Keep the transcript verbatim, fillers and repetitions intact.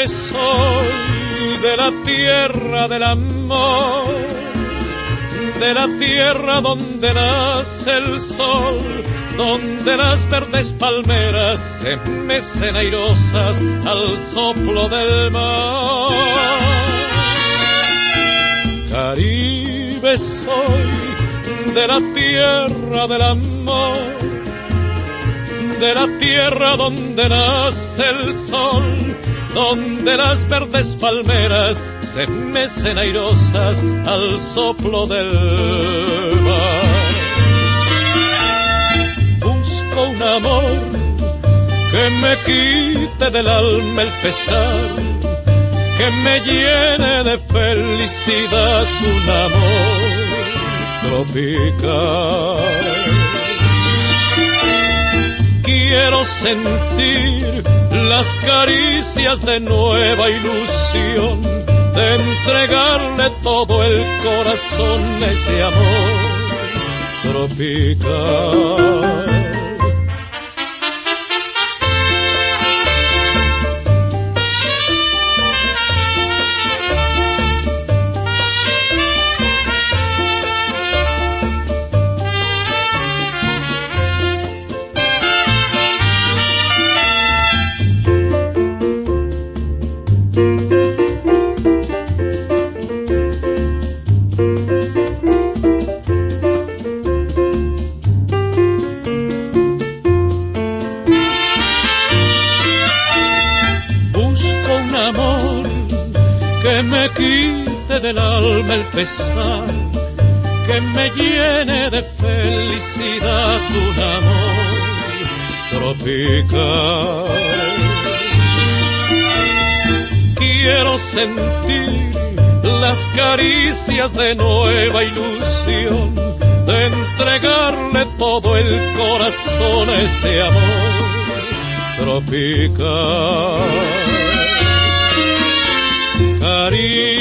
Caribe soy de la tierra del amor, de la tierra donde nace el sol, donde las verdes palmeras se mecen airosas al soplo del mar. Caribe soy de la tierra del amor, de la tierra donde nace el sol, donde las verdes palmeras se mecen airosas al soplo del mar. Busco un amor que me quite del alma el pesar, que me llene de felicidad, un amor tropical. Quiero sentir las caricias de nueva ilusión, de entregarle todo el corazón a ese amor tropical. Del alma el pesar, que me llene de felicidad, un amor tropical. Quiero sentir las caricias de nueva ilusión, de entregarle todo el corazón a ese amor tropical. Caribe